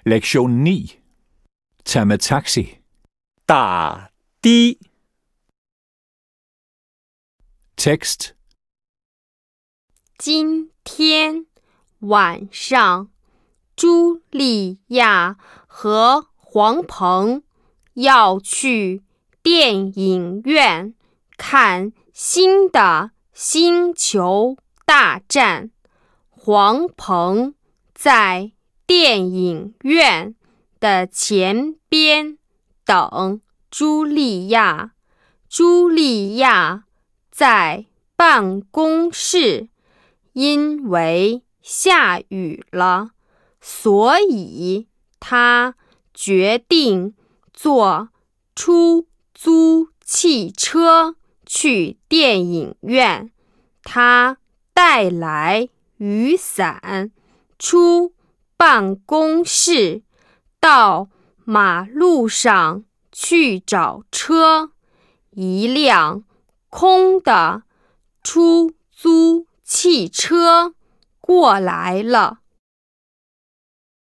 Lektion 9. Tag med taxi. 打的 Tekst. 今天晚上，茱莉亚和黄鹏要去电影院看新的星球大战。黄鹏在电影院的前边等茱莉亚，茱莉亚在办公室，因为下雨了，所以他决定坐出租汽车去电影院。他带来雨伞，出办公室，到马路上去找车。一辆空的出租汽车过来了。